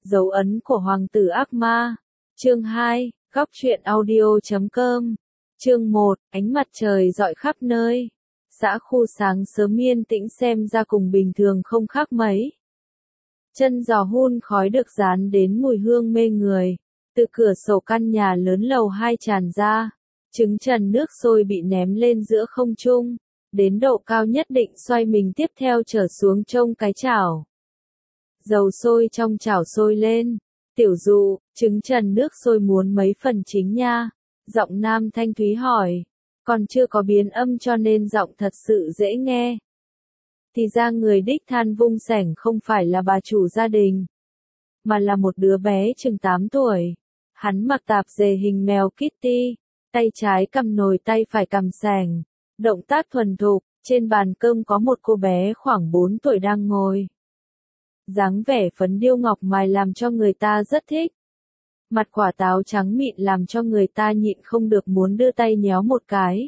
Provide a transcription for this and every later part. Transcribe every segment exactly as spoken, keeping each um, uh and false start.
Dấu ấn của hoàng tử ác ma. Chương hai, góc truyện audio chấm com. Chương một, ánh mặt trời rọi khắp nơi. Xã khu sáng sớm yên tĩnh xem ra cùng bình thường không khác mấy. Chân giò hun khói được dán đến mùi hương mê người. Từ cửa sổ căn nhà lớn lầu hai tràn ra. Trứng trần nước sôi bị ném lên giữa không trung. Đến độ cao nhất định xoay mình tiếp theo trở xuống trông cái chảo. Dầu sôi trong chảo sôi lên. Tiểu dụ, trứng trần nước sôi muốn mấy phần chính nha. Giọng nam thanh thúy hỏi. Còn chưa có biến âm cho nên giọng thật sự dễ nghe. Thì ra người đích than vung sẻng không phải là bà chủ gia đình. Mà là một đứa bé chừng tám tuổi. Hắn mặc tạp dề hình mèo Kitty. Tay trái cầm nồi tay phải cầm sẻng. Động tác thuần thục, trên bàn cơm có một cô bé khoảng bốn tuổi đang ngồi. Dáng vẻ phấn điêu ngọc mài làm cho người ta rất thích. Mặt quả táo trắng mịn làm cho người ta nhịn không được muốn đưa tay nhéo một cái.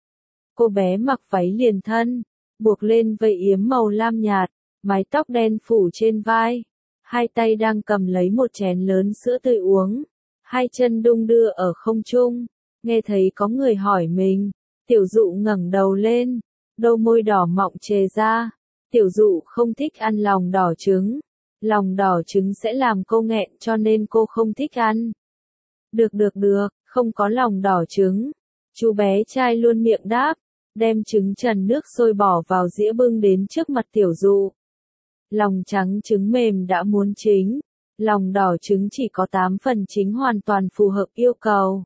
Cô bé mặc váy liền thân, buộc lên vây yếm màu lam nhạt, mái tóc đen phủ trên vai. Hai tay đang cầm lấy một chén lớn sữa tươi uống. Hai chân đung đưa ở không trung. Nghe thấy có người hỏi mình. Tiểu dụ ngẩng đầu lên. Đôi môi đỏ mọng chề ra. Tiểu dụ không thích ăn lòng đỏ trứng. Lòng đỏ trứng sẽ làm cô nghẹn cho nên cô không thích ăn. Được được được, không có lòng đỏ trứng. Chú bé trai luôn miệng đáp. Đem trứng trần nước sôi bỏ vào dĩa bưng đến trước mặt tiểu dụ. Lòng trắng trứng mềm đã muốn chín. Lòng đỏ trứng chỉ có tám phần chính hoàn toàn phù hợp yêu cầu.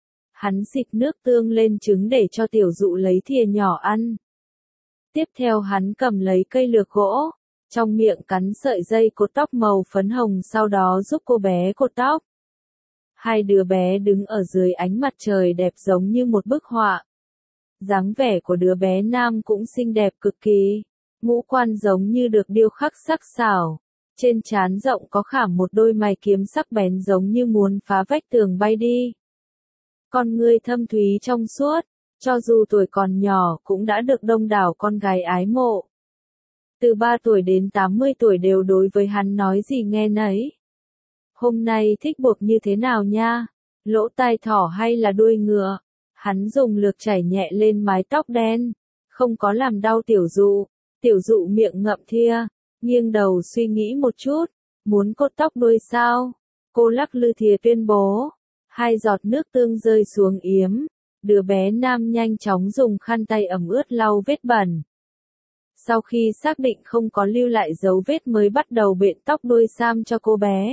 Hắn xịt nước tương lên trứng để cho tiểu dụ lấy thìa nhỏ ăn. Tiếp theo hắn cầm lấy cây lược gỗ, trong miệng cắn sợi dây cột tóc màu phấn hồng sau đó giúp cô bé cột tóc. Hai đứa bé đứng ở dưới ánh mặt trời đẹp giống như một bức họa. Dáng vẻ của đứa bé nam cũng xinh đẹp cực kỳ, ngũ quan giống như được điêu khắc sắc sảo. Trên trán rộng có khảm một đôi mày kiếm sắc bén giống như muốn phá vách tường bay đi. Con ngươi thâm thúy trong suốt, cho dù tuổi còn nhỏ cũng đã được đông đảo con gái ái mộ. Từ ba tuổi đến tám mươi tuổi đều đối với hắn nói gì nghe nấy. Hôm nay thích buộc như thế nào nha? Lỗ tai thỏ hay là đuôi ngựa? Hắn dùng lược chảy nhẹ lên mái tóc đen, không có làm đau tiểu dụ. Tiểu dụ miệng ngậm thìa, nghiêng đầu suy nghĩ một chút, muốn cột tóc đuôi sao? Cô lắc lư thìa tuyên bố. Hai giọt nước tương rơi xuống yếm, đứa bé nam nhanh chóng dùng khăn tay ẩm ướt lau vết bẩn. Sau khi xác định không có lưu lại dấu vết mới bắt đầu bện tóc đuôi sam cho cô bé.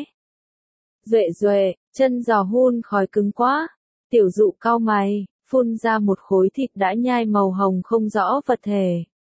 Duệ duệ, chân giò hun khói cứng quá. Tiểu dụ cau mày, phun ra một khối thịt đã nhai màu hồng không rõ vật thể.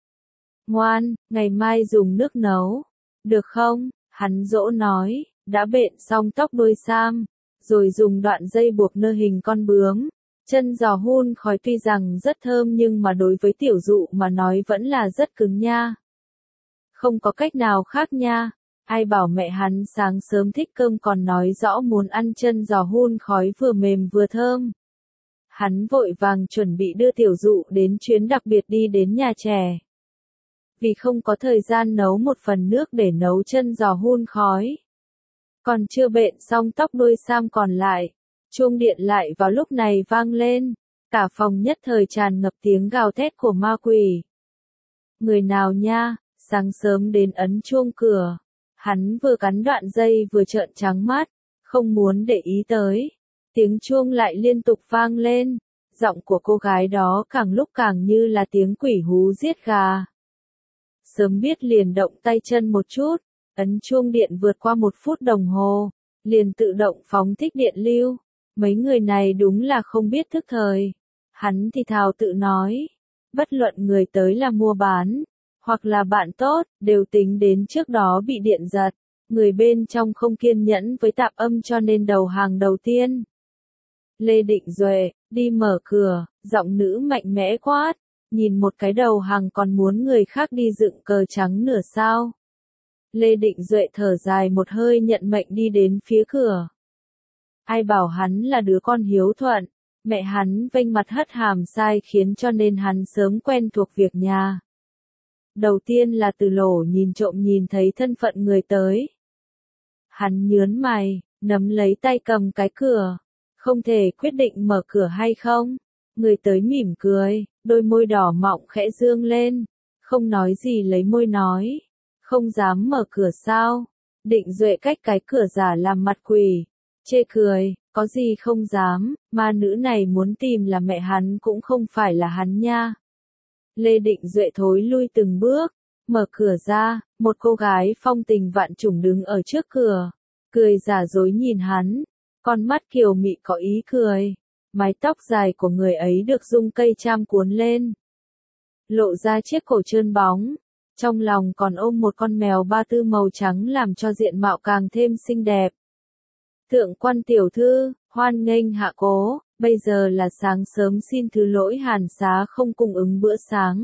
Ngoan, ngày mai dùng nước nấu. Được không? Hắn dỗ nói, đã bện xong tóc đuôi sam. Rồi dùng đoạn dây buộc nơ hình con bướm. Chân giò hun khói tuy rằng rất thơm nhưng mà đối với tiểu dụ mà nói vẫn là rất cứng nha. Không có cách nào khác nha. Ai bảo mẹ hắn sáng sớm thích cơm còn nói rõ muốn ăn chân giò hun khói vừa mềm vừa thơm. Hắn vội vàng chuẩn bị đưa tiểu dụ đến chuyến đặc biệt đi đến nhà trẻ. Vì không có thời gian nấu một phần nước để nấu chân giò hun khói. Còn chưa bện xong tóc đuôi sam còn lại, chuông điện lại vào lúc này vang lên, cả phòng nhất thời tràn ngập tiếng gào thét của ma quỷ. Người nào nha, sáng sớm đến ấn chuông cửa, hắn vừa cắn đoạn dây vừa trợn trắng mắt, không muốn để ý tới. Tiếng chuông lại liên tục vang lên, giọng của cô gái đó càng lúc càng như là tiếng quỷ hú giết gà. Sớm biết liền động tay chân một chút. Ấn chuông điện vượt qua một phút đồng hồ, liền tự động phóng thích điện lưu. Mấy người này đúng là không biết thức thời. Hắn thì thào tự nói. Bất luận người tới là mua bán, hoặc là bạn tốt, đều tính đến trước đó bị điện giật. Người bên trong không kiên nhẫn với tạp âm cho nên đầu hàng đầu tiên. Lê Định Duệ, đi mở cửa, giọng nữ mạnh mẽ quát. Nhìn một cái đầu hàng còn muốn người khác đi dựng cờ trắng nửa sao. Lê Định Duệ thở dài một hơi nhận mệnh đi đến phía cửa. Ai bảo hắn là đứa con hiếu thuận, mẹ hắn vênh mặt hất hàm sai khiến cho nên hắn sớm quen thuộc việc nhà. Đầu tiên là từ lỗ nhìn trộm nhìn thấy thân phận người tới. Hắn nhớn mày, nắm lấy tay cầm cái cửa. Không thể quyết định mở cửa hay không. Người tới mỉm cười, đôi môi đỏ mọng khẽ dương lên. Không nói gì lấy môi nói. Không dám mở cửa sao? Định Duệ cách cái cửa giả làm mặt quỷ. Chê cười, có gì không dám, ma nữ này muốn tìm là mẹ hắn cũng không phải là hắn nha. Lê Định Duệ thối lui từng bước, mở cửa ra, một cô gái phong tình vạn trùng đứng ở trước cửa, cười giả dối nhìn hắn, con mắt kiều mị có ý cười, mái tóc dài của người ấy được dung cây cham cuốn lên, lộ ra chiếc cổ trơn bóng, trong lòng còn ôm một con mèo ba tư màu trắng làm cho diện mạo càng thêm xinh đẹp. Thượng quan tiểu thư, hoan nghênh hạ cố, bây giờ là sáng sớm xin thứ lỗi hàn xá không cung ứng bữa sáng.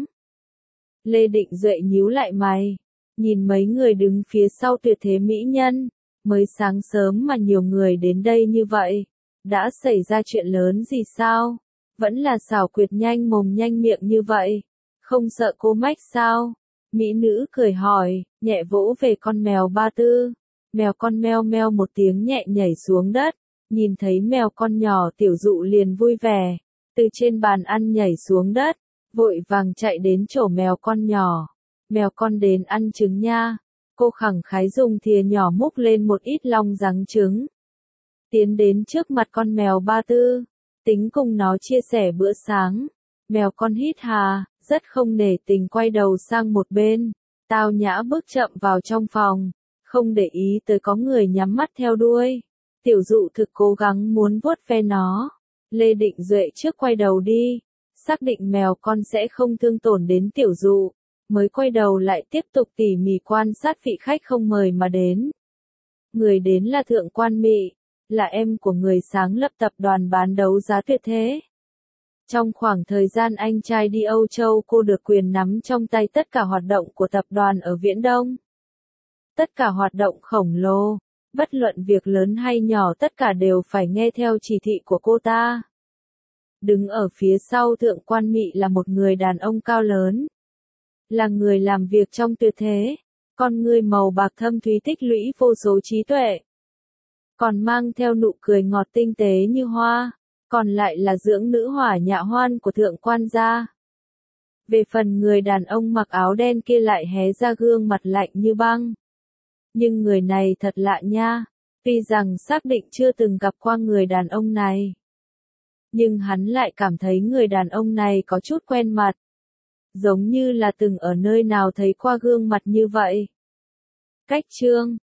Lê Định Duệ nhíu lại mày, nhìn mấy người đứng phía sau tuyệt thế mỹ nhân, mới sáng sớm mà nhiều người đến đây như vậy, đã xảy ra chuyện lớn gì sao? Vẫn là xảo quyệt nhanh mồm nhanh miệng như vậy, không sợ cô mách sao? Mỹ nữ cười hỏi, nhẹ vỗ về con mèo ba tư. Mèo con meo meo một tiếng nhẹ nhảy xuống đất, nhìn thấy mèo con nhỏ tiểu dụ liền vui vẻ, từ trên bàn ăn nhảy xuống đất, vội vàng chạy đến chỗ mèo con nhỏ. Mèo con đến ăn trứng nha. Cô khẳng khái dùng thìa nhỏ múc lên một ít long rắn trứng. Tiến đến trước mặt con mèo ba tư, tính cùng nó chia sẻ bữa sáng. Mèo con hít hà, rất không nể tình quay đầu sang một bên, tao nhã bước chậm vào trong phòng. Không để ý tới có người nhắm mắt theo đuôi. Tiểu dụ thực cố gắng muốn vuốt ve nó. Lê Định Duệ trước quay đầu đi. Xác định mèo con sẽ không thương tổn đến tiểu dụ. Mới quay đầu lại tiếp tục tỉ mỉ quan sát vị khách không mời mà đến. Người đến là Thượng quan Mị. Là em của người sáng lập tập đoàn bán đấu giá tuyệt thế. Trong khoảng thời gian anh trai đi Âu Châu cô được quyền nắm trong tay tất cả hoạt động của tập đoàn ở Viễn Đông. Tất cả hoạt động khổng lồ, bất luận việc lớn hay nhỏ tất cả đều phải nghe theo chỉ thị của cô ta. Đứng ở phía sau Thượng quan Mị là một người đàn ông cao lớn. Là người làm việc trong tuyệt thế, con người màu bạc thâm thúy tích lũy vô số trí tuệ. Còn mang theo nụ cười ngọt tinh tế như hoa, còn lại là dưỡng nữ hỏa nhạ hoan của Thượng quan gia. Về phần người đàn ông mặc áo đen kia lại hé ra gương mặt lạnh như băng. Nhưng người này thật lạ nha, tuy rằng xác định chưa từng gặp qua người đàn ông này. Nhưng hắn lại cảm thấy người đàn ông này có chút quen mặt. Giống như là từng ở nơi nào thấy qua gương mặt như vậy. Cách chương